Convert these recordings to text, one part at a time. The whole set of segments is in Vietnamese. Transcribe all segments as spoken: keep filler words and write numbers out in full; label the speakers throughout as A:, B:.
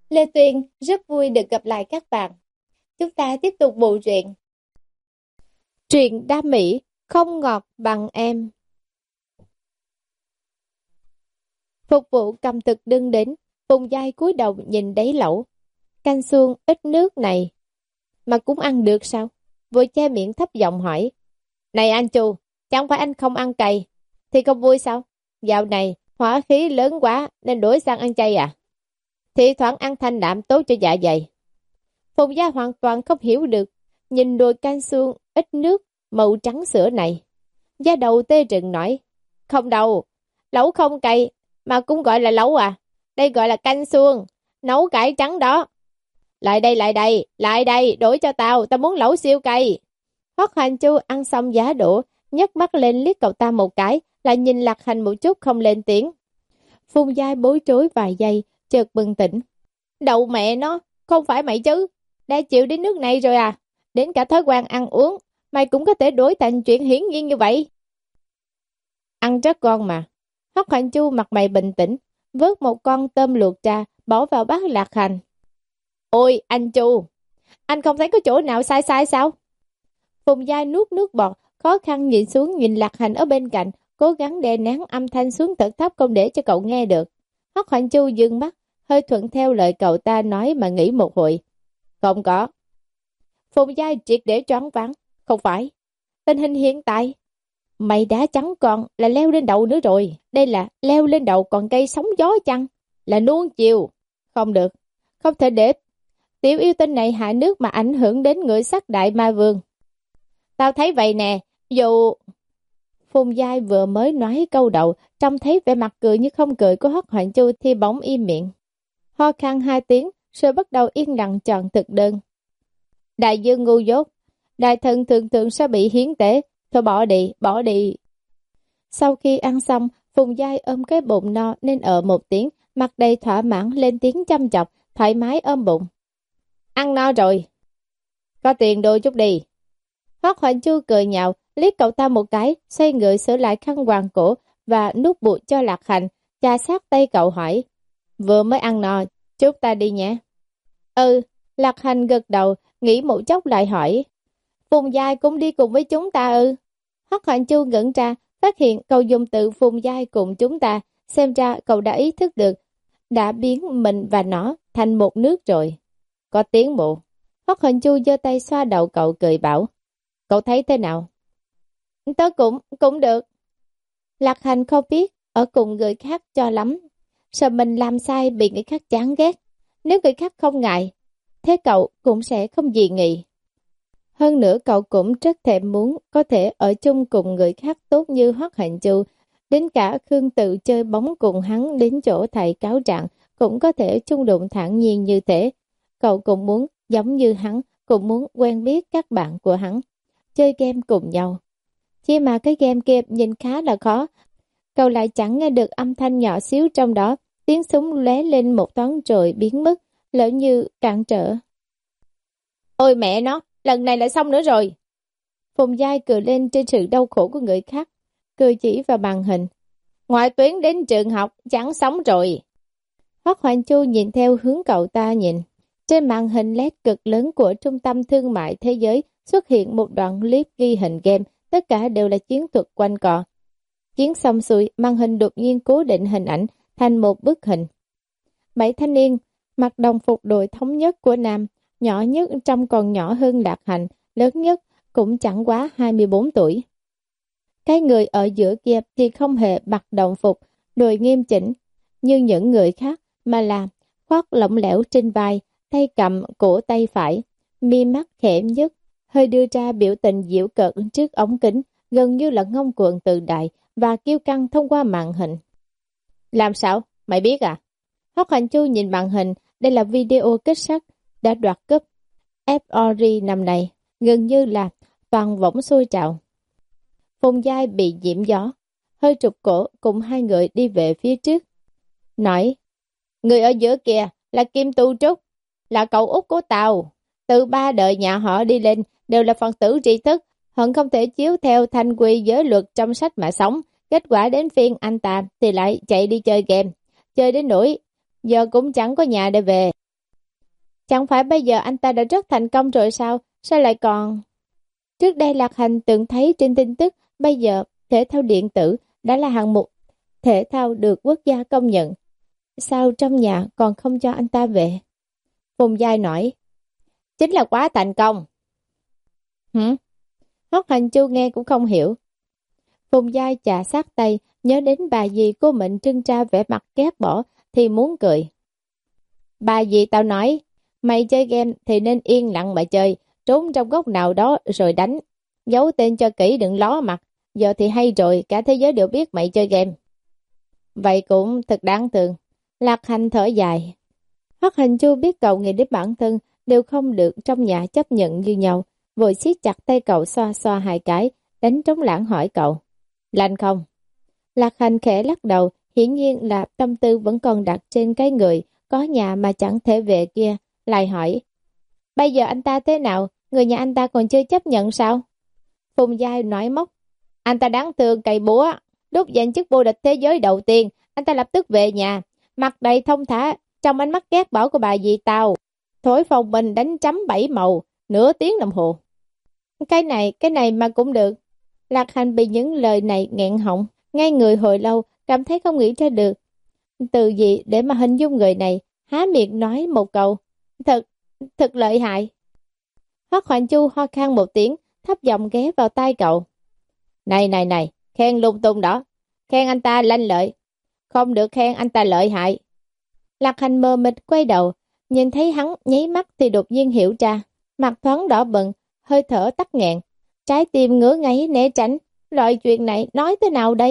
A: Lê Tuyên rất vui được gặp lại các bạn. Chúng ta tiếp tục bộ truyện. Truyện đam mỹ, không ngọt bằng em. Phục vụ cầm thực đương đến, Phùng Giai cúi đầu nhìn đáy lẩu. Canh xương ít nước này, mà cũng ăn được sao? Vừa che miệng thấp giọng hỏi. Này anh Chu, chẳng phải anh không ăn cay, thì không vui sao? Dạo này, hỏa khí lớn quá nên đổi sang ăn chay à? Thì thoảng ăn thanh đạm tốt cho dạ dày. Phùng Gia hoàn toàn không hiểu được, nhìn nồi canh xương ít nước màu trắng sữa này. Da đầu tê rừng nói, không đâu, lẩu không cay mà cũng gọi là lẩu à? Đây gọi là canh xương, nấu cải trắng đó. Lại đây, lại đây, lại đây, đổi cho tao, tao muốn lẩu siêu cay. Hoắc Hành Chu ăn xong giá đổ, nhấc mắt lên liếc cậu ta một cái, lại nhìn Lạc Hành một chút không lên tiếng. Phùng Giai bối rối vài giây, chợt bừng tỉnh. Đậu mẹ nó, không phải mày chứ? Đã chịu đến nước này rồi à? Đến cả thói quen ăn uống, mày cũng có thể đổi thành chuyện hiển nhiên như vậy. Ăn rất ngon mà. Hoắc Hành Chu mặt mày bình tĩnh, vớt một con tôm luộc ra, bỏ vào bát Lạc Hành. Ôi anh Chu, anh không thấy có chỗ nào sai sai sao? Phùng Giai nuốt nước bọt, khó khăn nhìn xuống nhìn Lạc Hành ở bên cạnh, cố gắng đè nén âm thanh xuống thật thấp không để cho cậu nghe được. Hoắc Hành Chu dừng mắt, hơi thuận theo lời cậu ta nói mà nghĩ một hồi. Không có. Phùng Giai triệt để choáng váng. Không phải. Tình hình hiện tại, mày đã trắng còn là leo lên đầu nữa rồi. Đây là leo lên đầu còn cây sóng gió chăng? Là nuông chiều. Không được. Không thể để tiểu yêu tinh này hạ nước mà ảnh hưởng đến người sắc đại ma vương. Tao thấy vậy nè. Dù... Phùng Giai vừa mới nói câu đầu, trông thấy vẻ mặt cười như không cười của Hoắc Hoành Chu thì bỗng im miệng. Ho khan hai tiếng, rồi bắt đầu yên lặng chọn thực đơn. Đại dương ngu dốt, đại thần thường thường sẽ bị hiến tế, thôi bỏ đi, bỏ đi. Sau khi ăn xong, Phùng Giai ôm cái bụng no nên ở một tiếng, mặt đầy thỏa mãn lên tiếng chăm chọc, thoải mái ôm bụng. Ăn no rồi, có tiền đôi chút đi. Hoắc Hoành Chu cười nhạo, liếc cậu ta một cái, xoay người sửa lại khăn quàng cổ và nút bụi cho Lạc Hành, chà sát tay cậu hỏi. Vừa mới ăn no, chúc ta đi nhé. Ừ, Lạc Hành gật đầu, nghĩ một chốc lại hỏi. Phùng Giai cũng đi cùng với chúng ta ư? Hoắc Hoành Chu ngẩn ra, phát hiện cậu dùng từ Phùng Giai cùng chúng ta, xem ra cậu đã ý thức được, đã biến mình và nó thành một nước rồi. Có tiến bộ. Hoắc Hoành Chu giơ tay xoa đầu cậu cười bảo. Cậu thấy thế nào? Tớ cũng, cũng được. Lạc Hành không biết, ở cùng người khác cho lắm. Sợ mình làm sai bị người khác chán ghét. Nếu người khác không ngại, thế cậu cũng sẽ không gì nghị. Hơn nữa cậu cũng rất thèm muốn có thể ở chung cùng người khác tốt như Hoắc Hành Chu. Đến cả Khương Tự chơi bóng cùng hắn đến chỗ thầy cáo trạng cũng có thể chung đụng thản nhiên như thế. Cậu cũng muốn giống như hắn, cũng muốn quen biết các bạn của hắn, chơi game cùng nhau. Chỉ mà cái game kia nhìn khá là khó, cậu lại chẳng nghe được âm thanh nhỏ xíu trong đó, tiếng súng lóe lên một thoáng rồi biến mất, lỡ như cản trở. Ôi mẹ nó, lần này lại xong nữa rồi. Phùng Giai cười lên trên sự đau khổ của người khác, cười chỉ vào màn hình. Ngoại tuyến đến trường học, chẳng sống rồi. Hoắc Hoành Chu nhìn theo hướng cậu ta nhìn. Trên màn hình led cực lớn của Trung tâm Thương mại Thế giới xuất hiện một đoạn clip ghi hình game, tất cả đều là chiến thuật quanh co. Chiến xong xuôi, màn hình đột nhiên cố định hình ảnh thành một bức hình. Bảy thanh niên mặc đồng phục đội thống nhất của Nam, nhỏ nhất trong còn nhỏ hơn Lạc Hành, lớn nhất cũng chẳng quá hai mươi bốn tuổi. Cái người ở giữa kia thì không hề mặc đồng phục, đội nghiêm chỉnh như những người khác, mà là khoác lỏng lẻo trên vai, tay cầm cổ tay phải, mi mắt khẽ nhếch, hơi đưa ra biểu tình giễu cợt trước ống kính, gần như là ngông cuồng tự đại và kiêu căng thông qua màn hình. Làm sao? Mày biết à? Hoắc Hành Chu nhìn màn hình, đây là video kết sắt đã đoạt cúp ép o rờ năm nay, gần như là toàn võng sôi trào. Phùng Giai bị nhiễm gió, hơi trục cổ cùng hai người đi về phía trước. Nói, người ở giữa kìa là Kim Tu Trúc, là cậu út của Tào. Từ ba đời nhà họ đi lên đều là phần tử tri thức, hận không thể chiếu theo thanh quy giới luật trong sách mà sống. Kết quả đến phiên anh ta thì lại chạy đi chơi game, chơi đến nỗi giờ cũng chẳng có nhà để về. Chẳng phải bây giờ anh ta đã rất thành công rồi sao? Sao lại còn... Trước đây Lạc Hành từng thấy trên tin tức, bây giờ thể thao điện tử đã là hạng mục thể thao được quốc gia công nhận. Sao trong nhà còn không cho anh ta về? Phùng Giai nói, chính là quá thành công. Hử? Hoắc Hành Chu nghe cũng không hiểu. Phùng Giai chà sát tay, nhớ đến bà dì cô Mệnh trưng ra vẻ mặt ghét bỏ thì muốn cười. Bà dì tao nói, mày chơi game thì nên yên lặng mà chơi, trốn trong góc nào đó rồi đánh. Giấu tên cho kỹ đừng ló mặt, giờ thì hay rồi, cả thế giới đều biết mày chơi game. Vậy cũng thật đáng thương. Lạc Hành thở dài. Hoắc Hành Chu biết cậu nghĩ đến bản thân đều không được trong nhà chấp nhận như nhau, vội siết chặt tay cậu xoa xoa hai cái, đánh trống lãng hỏi cậu. Lạnh không? Lạc Hành khẽ lắc đầu, hiển nhiên là tâm tư vẫn còn đặt trên cái người có nhà mà chẳng thể về kia, lại hỏi. Bây giờ anh ta thế nào? Người nhà anh ta còn chưa chấp nhận sao? Phùng Giai nói móc. Anh ta đáng thương cày búa. Lúc giành chức vô địch thế giới đầu tiên, anh ta lập tức về nhà, mặt đầy thông thả, trong ánh mắt ghét bỏ của bà dì tao. Thổi phòng bình đánh chấm bảy màu, nửa tiếng đồng hồ. Cái này, cái này mà cũng được. Lạc Hành bị những lời này nghẹn họng, ngay người hồi lâu, cảm thấy không nghĩ ra được. Từ gì để mà hình dung người này, há miệng nói một câu. Thật, thật lợi hại. Hoắc Hoành Chu ho khan một tiếng, thấp giọng ghé vào tai cậu. Này này này, khen lung tung đó. Khen anh ta lanh lợi. Không được khen anh ta lợi hại. Lạc Hành mờ mịt quay đầu, nhìn thấy hắn nháy mắt thì đột nhiên hiểu ra. Mặt thoáng đỏ bừng, hơi thở tắc nghẹn. Trái tim ngứa ngáy né tránh. Loại chuyện này nói thế nào đây?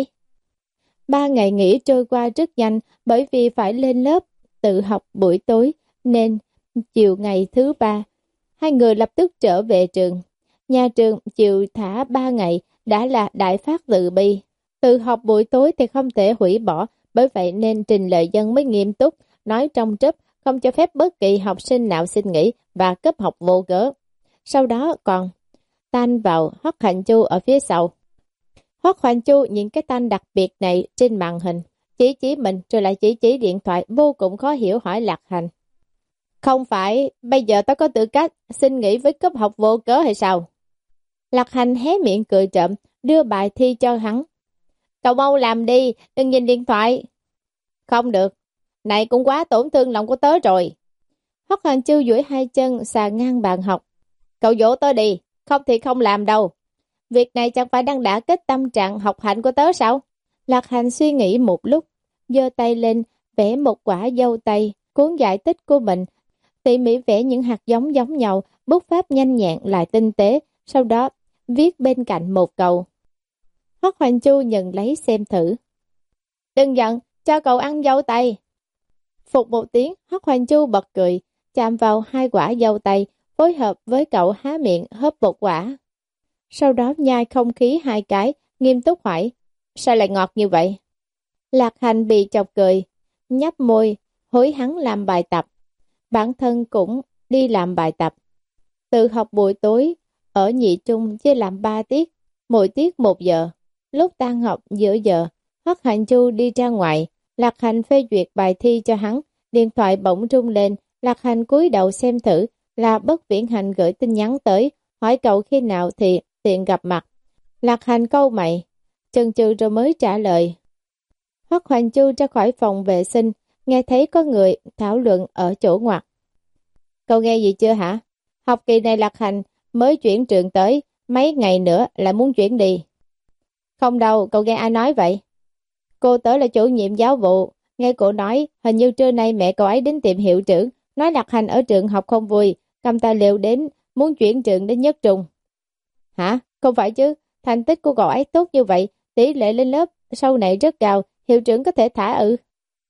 A: Ba ngày nghỉ trôi qua rất nhanh bởi vì phải lên lớp tự học buổi tối nên chiều ngày thứ ba, hai người lập tức trở về trường. Nhà trường chịu thả ba ngày đã là đại phát từ bi. Tự học buổi tối thì không thể hủy bỏ, bởi vậy nên Trình Lợi Dân mới nghiêm túc, nói trong trấp không cho phép bất kỳ học sinh nào xin nghỉ và cấp học vô cớ. Sau đó còn tan vào Hoắc Hành Chu ở phía sau. Hoắc Hoành Chu nhìn cái tên đặc biệt này trên màn hình, chỉ chỉ mình rồi lại chỉ chỉ điện thoại, vô cùng khó hiểu hỏi Lạc Hành. Không phải bây giờ tao có tư cách xin nghỉ với cấp học vô cớ hay sao? Lạc Hành hé miệng cười trộm, đưa bài thi cho hắn. Cậu mau làm đi, đừng nhìn điện thoại. Không được, này cũng quá tổn thương lòng của tớ rồi. Hoắc Hoành Chu duỗi hai chân xà ngang bàn học. Cậu dỗ tớ đi, không thì không làm đâu. Việc này chẳng phải đang đả kích tâm trạng học hành của tớ sao? Lạc Hành suy nghĩ một lúc, giơ tay lên, vẽ một quả dâu tây, cuốn giải tích của mình, tỉ mỉ vẽ những hạt giống giống nhau, bút pháp nhanh nhẹn lại tinh tế, sau đó viết bên cạnh một câu. Hoắc Hoành Chu nhận lấy xem thử. Đừng giận, cho cậu ăn dâu tây. Phục một tiếng, Hoắc Hoành Chu bật cười, chạm vào hai quả dâu tây, phối hợp với cậu há miệng hớp một quả. Sau đó nhai không khí hai cái, nghiêm túc hỏi, sao lại ngọt như vậy? Lạc Hành bị chọc cười, nhấp môi, hối hắn làm bài tập. Bản thân cũng đi làm bài tập. Tự học buổi tối, ở nhị trung chia làm ba tiết, mỗi tiết một giờ. Lúc tan học giữa giờ, Hoắc Hành Chu đi ra ngoài, Lạc Hành phê duyệt bài thi cho hắn, điện thoại bỗng rung lên, Lạc Hành cúi đầu xem thử, là Bất Viễn Hành gửi tin nhắn tới, hỏi cậu khi nào thì tiện gặp mặt. Lạc Hành câu mày, chần chừ rồi mới trả lời. Hoắc Hoành Chu ra khỏi phòng vệ sinh, nghe thấy có người thảo luận ở chỗ ngoặt. Cậu nghe gì chưa hả? Học kỳ này Lạc Hành mới chuyển trường tới, mấy ngày nữa lại muốn chuyển đi. Không đâu, cậu nghe ai nói vậy? Cô tới là chủ nhiệm giáo vụ, nghe cô nói, hình như trưa nay mẹ cậu ấy đến tìm hiệu trưởng, nói Lạc Hành ở trường học không vui, cầm tài liệu đến, muốn chuyển trường đến nhất trung. Hả? Không phải chứ, thành tích của cậu ấy tốt như vậy, tỷ lệ lên lớp sau này rất cao, hiệu trưởng có thể thả ư?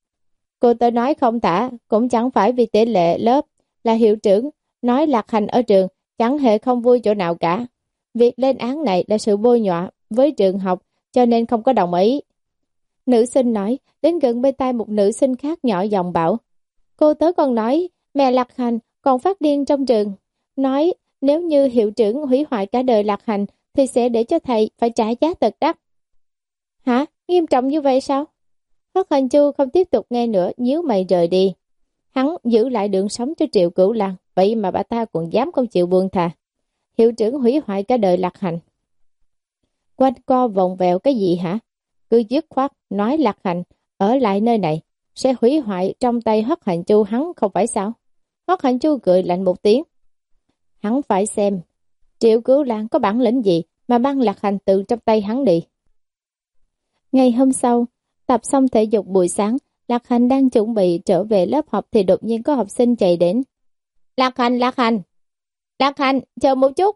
A: Cô tới nói không thả, cũng chẳng phải vì tỷ lệ lớp, là hiệu trưởng, nói Lạc Hành ở trường, chẳng hề không vui chỗ nào cả. Việc lên án này là sự bôi nhọa với trường học, cho nên không có đồng ý. Nữ sinh nói, đến gần bên tai một nữ sinh khác nhỏ giọng bảo. Cô tới còn nói, mẹ Lạc Hành còn phát điên trong trường, nói nếu như hiệu trưởng hủy hoại cả đời Lạc Hành thì sẽ để cho thầy phải trả giá thật đắt. Hả? Nghiêm trọng như vậy sao? Hoắc Hành Chu không tiếp tục nghe nữa, nhíu mày rời đi. hắn giữ lại đường sống cho Triệu Cửu Lan, vậy mà bà ta còn dám không chịu buông thà. Hiệu trưởng hủy hoại cả đời Lạc Hành. Quanh co vòng vèo cái gì hả? Cứ dứt khoát nói Lạc Hành ở lại nơi này sẽ hủy hoại trong tay Hoắc Hành Chu hắn không phải sao? Hoắc Hành Chu cười lạnh một tiếng. Hắn phải xem Triệu Cửu Lan có bản lĩnh gì mà mang Lạc Hành từ trong tay hắn đi. Ngày hôm sau, tập xong thể dục buổi sáng, Lạc Hành đang chuẩn bị trở về lớp học thì đột nhiên có học sinh chạy đến. Lạc Hành, Lạc Hành, Lạc Hành, chờ một chút.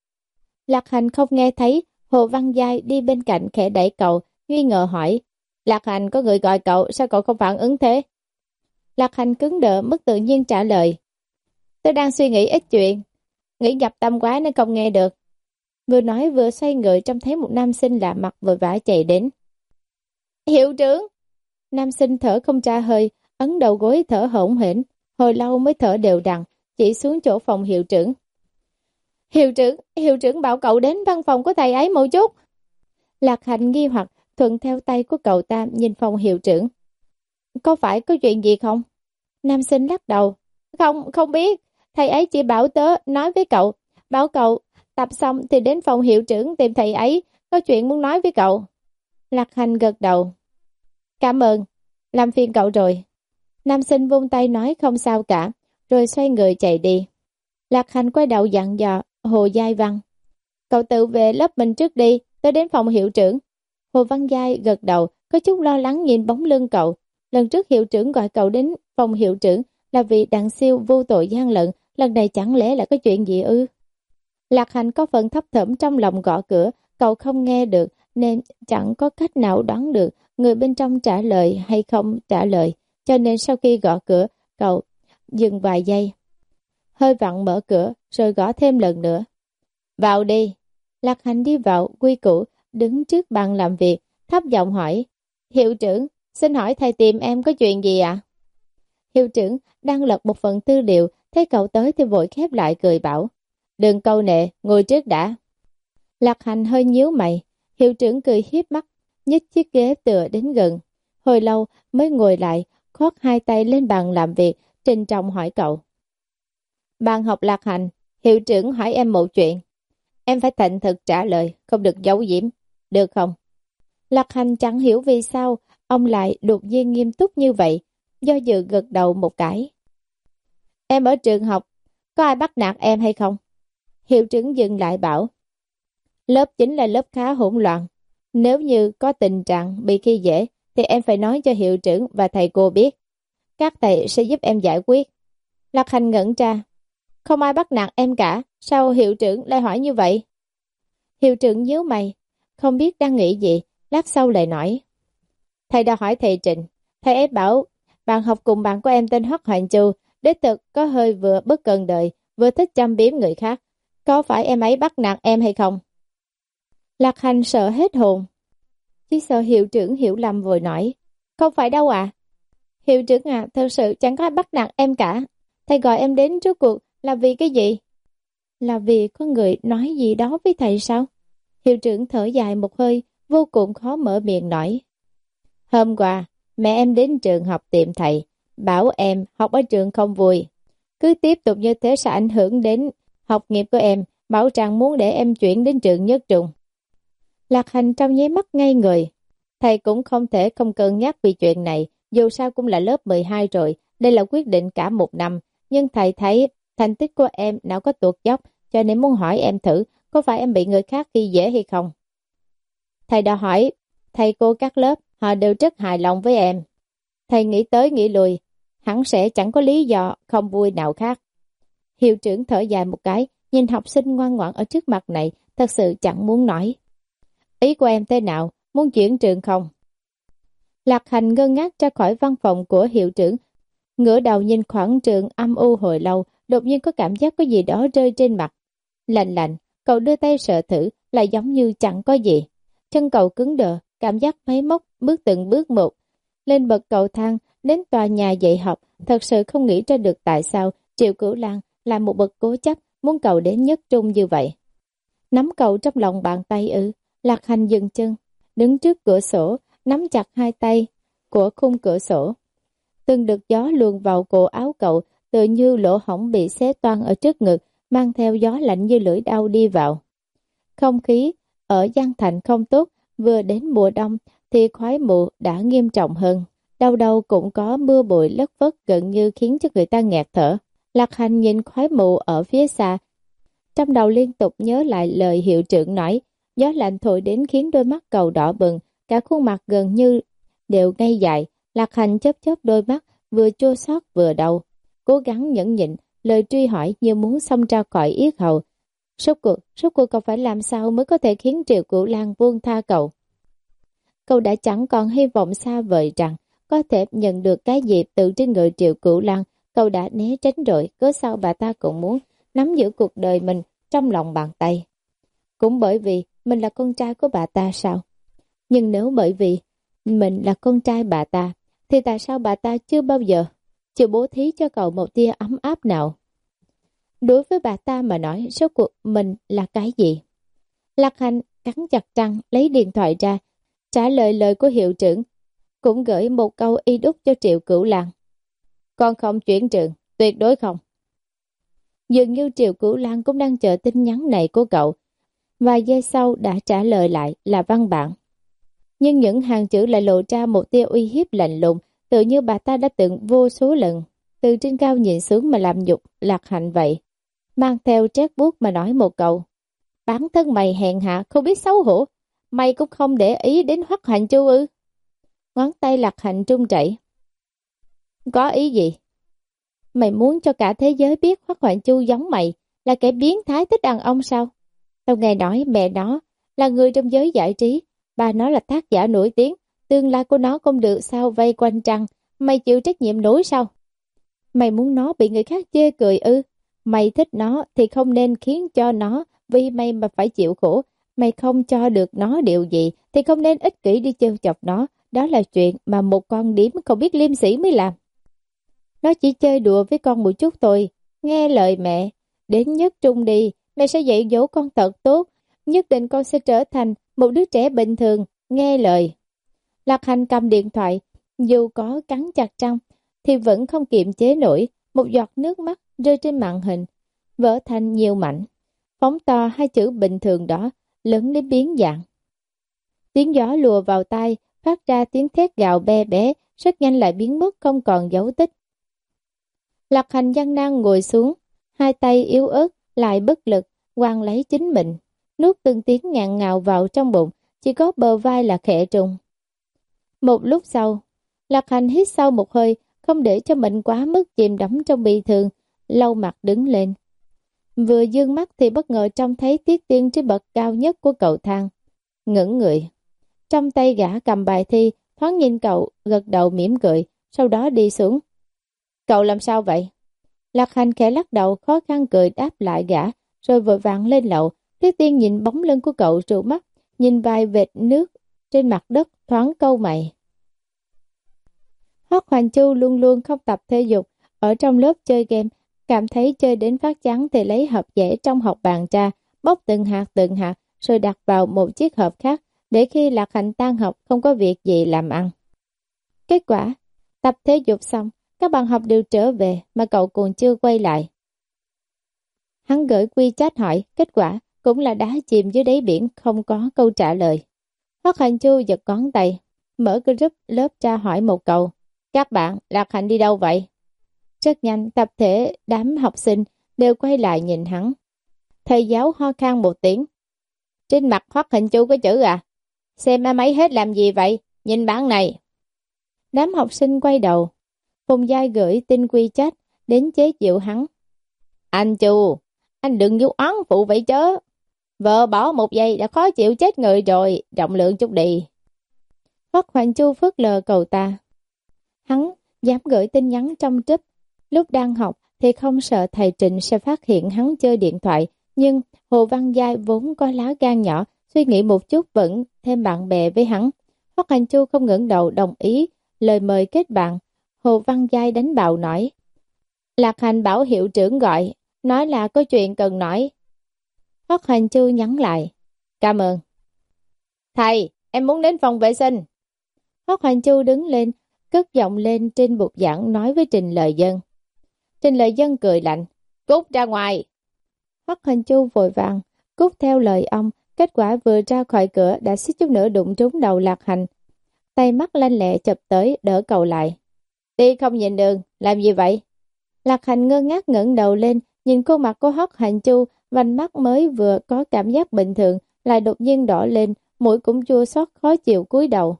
A: Lạc Hành không nghe thấy, Hồ Văn Giai đi bên cạnh khẽ đẩy cậu, nghi ngờ hỏi. Lạc Hành, có người gọi cậu, sao cậu không phản ứng thế? Lạc Hành cứng đờ, mất tự nhiên trả lời. Tôi đang suy nghĩ ít chuyện, nghĩ nhập tâm quá nên không nghe được. Vừa nói vừa xoay người trông thấy một nam sinh lạ mặt vội vã chạy đến. Hiệu trưởng! Nam sinh thở không ra hơi, ấn đầu gối thở hổn hển, hồi lâu mới thở đều đặn, chỉ xuống chỗ phòng hiệu trưởng. Hiệu trưởng, hiệu trưởng bảo cậu đến văn phòng của thầy ấy một chút. Lạc Hành nghi hoặc thuận theo tay của cậu ta nhìn phòng hiệu trưởng. Có phải có chuyện gì không? Nam sinh lắc đầu. Không, không biết. Thầy ấy chỉ bảo tớ nói với cậu. Bảo cậu tập xong thì đến phòng hiệu trưởng tìm thầy ấy. Có chuyện muốn nói với cậu. Lạc Hành gật đầu. Cảm ơn. Làm phiền cậu rồi. Nam sinh vung tay nói không sao cả. Rồi xoay người chạy đi. Lạc Hành quay đầu dặn dò Hồ Giai Văn. Cậu tự về lớp mình trước đi. Tới đến phòng hiệu trưởng. Hồ Văn Giai gật đầu. Có chút lo lắng nhìn bóng lưng cậu. Lần trước hiệu trưởng gọi cậu đến phòng hiệu trưởng là vì Đặng Siêu vô tội gian lận, lần này chẳng lẽ là có chuyện gì ư? Lạc Hành có phần thấp thỏm trong lòng gõ cửa, cậu không nghe được nên chẳng có cách nào đoán được người bên trong trả lời hay không trả lời, cho nên sau khi gõ cửa, cậu dừng vài giây. Hơi vặn mở cửa rồi gõ thêm lần nữa. Vào đi. Lạc Hành đi vào quy củ, đứng trước bàn làm việc, thấp giọng hỏi. Hiệu trưởng, xin hỏi thầy tìm em có chuyện gì ạ? À? Hiệu trưởng đang lật một phần tư liệu, thấy cậu tới thì vội khép lại cười bảo. Đừng câu nệ, ngồi trước đã. Lạc Hành hơi nhíu mày, hiệu trưởng cười hiếp mắt, nhích chiếc ghế tựa đến gần. Hồi lâu mới ngồi lại, khoác hai tay lên bàn làm việc, trịnh trọng hỏi cậu. Bạn học Lạc Hành, hiệu trưởng hỏi em một chuyện. Em phải thành thực trả lời, không được giấu giếm, được không? Lạc Hành chẳng hiểu vì sao ông lại đột nhiên nghiêm túc như vậy, do dự gật đầu một cái. Em ở trường học, có ai bắt nạt em hay không? Hiệu trưởng dừng lại bảo. Lớp chính là lớp khá hỗn loạn. Nếu như có tình trạng bị khi dễ, thì em phải nói cho hiệu trưởng và thầy cô biết. Các thầy sẽ giúp em giải quyết. Lạc Hành ngẩn ra. Không ai bắt nạt em cả, sao hiệu trưởng lại hỏi như vậy? Hiệu trưởng nhíu mày, không biết đang nghĩ gì, lát sau lại nói. Thầy đã hỏi thầy Trịnh, thầy ấy bảo bạn học cùng bạn của em tên Hoắc Hành Chu, đích thực có hơi vừa bất cần đời, vừa thích chăm biếm người khác. Có phải em ấy bắt nạt em hay không? Lạc Hành sợ hết hồn. Chỉ sợ hiệu trưởng hiểu lầm vội nói. Không phải đâu ạ. À. Hiệu trưởng à, thật sự chẳng có ai bắt nạt em cả. Thầy gọi em đến trước cuộc là vì cái gì? Là vì có người nói gì đó với thầy sao? Hiệu trưởng thở dài một hơi, vô cùng khó mở miệng nói. Hôm qua, mẹ em đến trường học tìm thầy, bảo em học ở trường không vui. Cứ tiếp tục như thế sẽ ảnh hưởng đến học nghiệp của em, bảo rằng muốn để em chuyển đến trường Nhất Trung. Lạc Hành trong nháy mắt ngay người. Thầy cũng không thể không cân nhắc vì chuyện này, dù sao cũng là lớp mười hai rồi, đây là quyết định cả một năm. Nhưng thầy thấy thành tích của em nào có tuột dốc, cho nên muốn hỏi em thử, có phải em bị người khác khi dễ hay không? Thầy đã hỏi, thầy cô các lớp, họ đều rất hài lòng với em. Thầy nghĩ tới nghĩ lui, hẳn sẽ chẳng có lý do không vui nào khác. Hiệu trưởng thở dài một cái, nhìn học sinh ngoan ngoãn ở trước mặt này, thật sự chẳng muốn nói. Ý của em thế nào, muốn chuyển trường không? Lạc Hành ngơ ngác ra khỏi văn phòng của hiệu trưởng, ngửa đầu nhìn khoảng trường âm u hồi lâu, đột nhiên có cảm giác có gì đó rơi trên mặt. Lạnh lạnh, cậu đưa tay sờ thử, lại giống như chẳng có gì. Chân cậu cứng đờ, cảm giác máy móc, bước từng bước một. Lên bậc cầu thang, đến tòa nhà dạy học, thật sự không nghĩ ra được tại sao Triệu Cửu Lan là một bậc cố chấp, muốn cậu đến Nhất Trung như vậy. Nắm cậu trong lòng bàn tay ư, Lạc Hành dừng chân, đứng trước cửa sổ, nắm chặt hai tay của khung cửa sổ. từng đợt gió luồn vào cổ áo cậu, tự như lỗ hổng bị xé toang ở trước ngực, mang theo gió lạnh như lưỡi đao đi vào. Không khí ở Giang Thành không tốt, vừa đến mùa đông thì khói mù đã nghiêm trọng hơn. Đâu đâu cũng có mưa bụi lất phất gần như khiến cho người ta nghẹt thở. Lạc Hành nhìn khói mù ở phía xa, trong đầu liên tục nhớ lại lời hiệu trưởng nói, gió lạnh thổi đến khiến đôi mắt cậu đỏ bừng, cả khuôn mặt gần như đều ngây dại. Lạc Hành chớp chớp đôi mắt, vừa chua xót vừa đau, cố gắng nhẫn nhịn, lời truy hỏi như muốn xông ra khỏi yết hầu. Rốt cuộc, rốt cuộc cậu phải làm sao mới có thể khiến Triệu Cửu Lang buông tha cậu? Cậu đã chẳng còn hy vọng xa vời rằng có thể nhận được cái gì từ trên người Triệu Cửu Lang. Cậu đã né tránh rồi, cớ sao bà ta cũng muốn nắm giữ cuộc đời mình trong lòng bàn tay. Cũng bởi vì mình là con trai của bà ta sao? Nhưng nếu bởi vì mình là con trai bà ta, thì tại sao bà ta chưa bao giờ chịu bố thí cho cậu một tia ấm áp nào? Đối với bà ta mà nói, rốt cuộc mình là cái gì? Lạc Hành cắn chặt răng, lấy điện thoại ra, trả lời lời của hiệu trưởng, cũng gửi một câu y đúc cho Triệu Cửu Lang. Con không chuyển trường, tuyệt đối không. Dường như Triệu Cửu Lang cũng đang chờ tin nhắn này của cậu. Vài giây sau đã trả lời lại là văn bản. Nhưng những hàng chữ lại lộ ra một tia uy hiếp lạnh lùng, tự như bà ta đã từng vô số lần từ trên cao nhìn xuống mà làm nhục Lạc Hành vậy. Mang theo trét bút mà nói một câu. Bản thân mày hèn hạ, không biết xấu hổ. Mày cũng không để ý đến Hoắc Hành Chu ư? Ngón tay Lạc Hành trung chảy. Có ý gì? Mày muốn cho cả thế giới biết Hoắc Hoạn Chu giống mày là kẻ biến thái thích đàn ông sao? Tao nghe nói mẹ nó là người trong giới giải trí, bà nó là tác giả nổi tiếng, tương lai của nó không được sao vây quanh trăng, mày chịu trách nhiệm nổi sao? Mày muốn nó bị người khác chê cười ư? Mày thích nó thì không nên khiến cho nó vì mày mà phải chịu khổ. Mày không cho được nó điều gì thì không nên ích kỷ đi trêu chọc nó. Đó là chuyện mà một con điếm không biết liêm sỉ mới làm. Nó chỉ chơi đùa với con một chút thôi. Nghe lời mẹ, đến nhất trung đi, mẹ sẽ dạy dỗ con thật tốt. Nhất định con sẽ trở thành một đứa trẻ bình thường, nghe lời. Lạc Hành cầm điện thoại, dù có cắn chặt răng thì vẫn không kiềm chế nổi. Một giọt nước mắt rơi trên màn hình, vỡ thành nhiều mảnh, phóng to hai chữ bình thường đó, lớn đến biến dạng. Tiếng gió lùa vào tai, phát ra tiếng thét gào be bé, rất nhanh lại biến mất không còn dấu tích. Lạc Hành gian nan ngồi xuống, hai tay yếu ớt, lại bất lực, quàng lấy chính mình, nuốt từng tiếng ngạn ngào vào trong bụng, chỉ có bờ vai là khẽ trùng. Một lúc sau, Lạc Hành hít sâu một hơi, không để cho mình quá mức chìm đắm trong bi thương, lau mặt đứng lên. Vừa dương mắt thì bất ngờ trông thấy Tiết Tiên trên bậc cao nhất của cầu thang, ngẩng người. Trong tay gã cầm bài thi, thoáng nhìn cậu, gật đầu mỉm cười, sau đó đi xuống. Cậu làm sao vậy? Lạc Hành khẽ lắc đầu, khó khăn cười đáp lại gã, rồi vội vàng lên lầu. Tiết Tiên nhìn bóng lưng của cậu trụ mắt, nhìn vài vệt nước trên mặt đất, thoáng câu mày. Hoắc Hoành Chu luôn luôn không tập thể dục, ở trong lớp chơi game, cảm thấy chơi đến phát chán thì lấy hộp dẻ trong học bàn ra, bóc từng hạt từng hạt, rồi đặt vào một chiếc hộp khác, để khi Lạc Hành tan học không có việc gì làm ăn. Kết quả, tập thể dục xong, các bạn học đều trở về mà cậu còn chưa quay lại. Hắn gửi quy chat hỏi, kết quả cũng là đá chìm dưới đáy biển, không có câu trả lời. Hoắc Hành Chu giật ngón tay, mở group lớp tra hỏi một câu. Các bạn, Lạc Hành đi đâu vậy? Rất nhanh, tập thể đám học sinh đều quay lại nhìn hắn. Thầy giáo ho khan một tiếng. Trên mặt Hoắc Hành Chu có chữ à? Xem em ấy hết làm gì vậy? Nhìn bản này. Đám học sinh quay đầu. Phùng Giai gửi tin quy chat đến chế giễu hắn. Anh Chu, anh đừng vô oán phụ vậy chớ. Vợ bỏ một giây đã khó chịu chết người rồi, rộng lượng chút đi. Hoắc Hành Chu phớt lờ cầu ta. Hắn dám gửi tin nhắn trong trip. Lúc đang học thì không sợ thầy Trịnh sẽ phát hiện hắn chơi điện thoại. Nhưng Hồ Văn Giai vốn có lá gan nhỏ, suy nghĩ một chút vẫn thêm bạn bè với hắn. Hoắc Hành Chu không ngẩng đầu đồng ý lời mời kết bạn. Hồ Văn Giai đánh bạo nói. Lạc Hành bảo hiệu trưởng gọi, nói là có chuyện cần nói. Hoắc Hành Chu nhắn lại. Cảm ơn. Thầy, em muốn đến phòng vệ sinh. Hoắc Hành Chu đứng lên, cất giọng lên trên bục giảng nói với Trình Lợi Dân. Trình Lợi Dân cười lạnh, cút ra ngoài. Hoắc Hành Chu vội vàng cút theo lời ông, kết quả vừa ra khỏi cửa đã suýt chút nữa đụng trúng đầu Lạc Hành. Tay mắt lanh lẹ chụp tới đỡ cậu lại. Đi không nhìn đường, làm gì vậy? Lạc Hành ngơ ngác ngẩng đầu lên, nhìn khuôn mặt của Hoắc Hành Chu, vành mắt mới vừa có cảm giác bình thường, lại đột nhiên đỏ lên, mũi cũng chua xót khó chịu cúi đầu.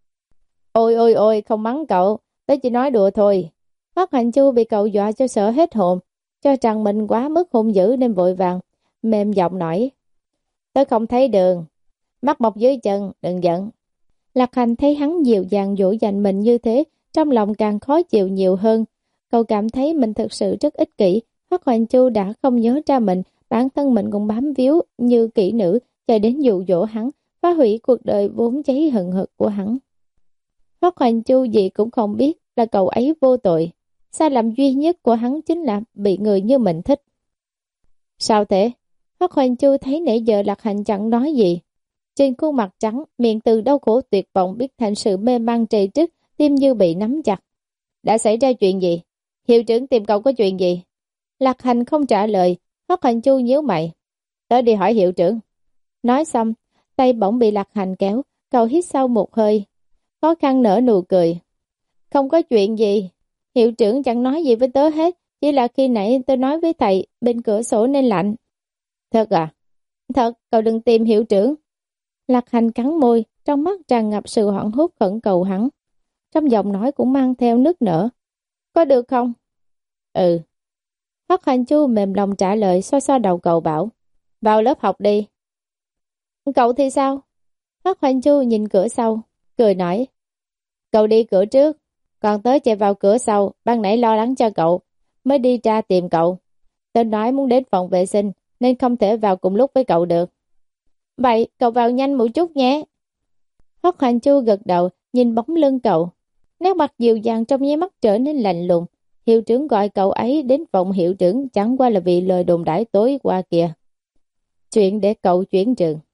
A: Ôi ôi ôi, không mắng cậu, tớ chỉ nói đùa thôi. Hoắc Hành Chu bị cậu dọa cho sợ hết hồn, cho rằng mình quá mức hung dữ nên vội vàng, mềm giọng nói. Tớ không thấy đường, mắt mọc dưới chân, đừng giận. Lạc Hành thấy hắn dịu dàng dỗ dành mình như thế, trong lòng càng khó chịu nhiều hơn. Cậu cảm thấy mình thực sự rất ích kỷ. Hoắc Hành Chu đã không nhớ ra mình, bản thân mình cũng bám víu như kỹ nữ, chạy đến dụ dỗ hắn, phá hủy cuộc đời vốn cháy hừng hực của hắn. Hoắc Hành Chu gì cũng không biết là cậu ấy vô tội. Sai lầm duy nhất của hắn chính là bị người như mình thích. Sao thế? Hoắc Hành Chu thấy nãy giờ Lạc Hành chẳng nói gì. Trên khuôn mặt trắng, miệng từ đau khổ tuyệt vọng biết thành sự mê man trầy trức, tim như bị nắm chặt. Đã xảy ra chuyện gì? Hiệu trưởng tìm cậu có chuyện gì? Lạc Hành không trả lời, Hoắc Hành Chu nhíu mày. Tớ đi hỏi hiệu trưởng. Nói xong, tay bỗng bị Lạc Hành kéo, cậu hít sâu một hơi, khó khăn nở nụ cười. Không có chuyện gì, hiệu trưởng chẳng nói gì với tớ hết, chỉ là khi nãy tôi nói với thầy bên cửa sổ nên lạnh. Thật à? Thật, cậu đừng tìm hiệu trưởng. Lạc Hành cắn môi, trong mắt tràn ngập sự hoảng hốt khẩn cầu hắn. Trong giọng nói cũng mang theo nức nở. Có được không? Ừ. Hoắc Hành Chu mềm lòng trả lời, xoa xoa đầu cậu bảo. Vào lớp học đi. Cậu thì sao? Hoắc Hành Chu nhìn cửa sau, cười nói. Cậu đi cửa trước, còn tớ chạy vào cửa sau, ban nãy lo lắng cho cậu, mới đi ra tìm cậu. Tớ nói muốn đến phòng vệ sinh, nên không thể vào cùng lúc với cậu được. Vậy, cậu vào nhanh một chút nhé. Hoắc Hành Chu gật đầu, nhìn bóng lưng cậu. Nét mặt dịu dàng trong nháy mắt trở nên lạnh lùng. Hiệu trưởng gọi cậu ấy đến phòng hiệu trưởng chẳng qua là vì lời đồn đãi tối qua kìa. Chuyện để cậu chuyển trường.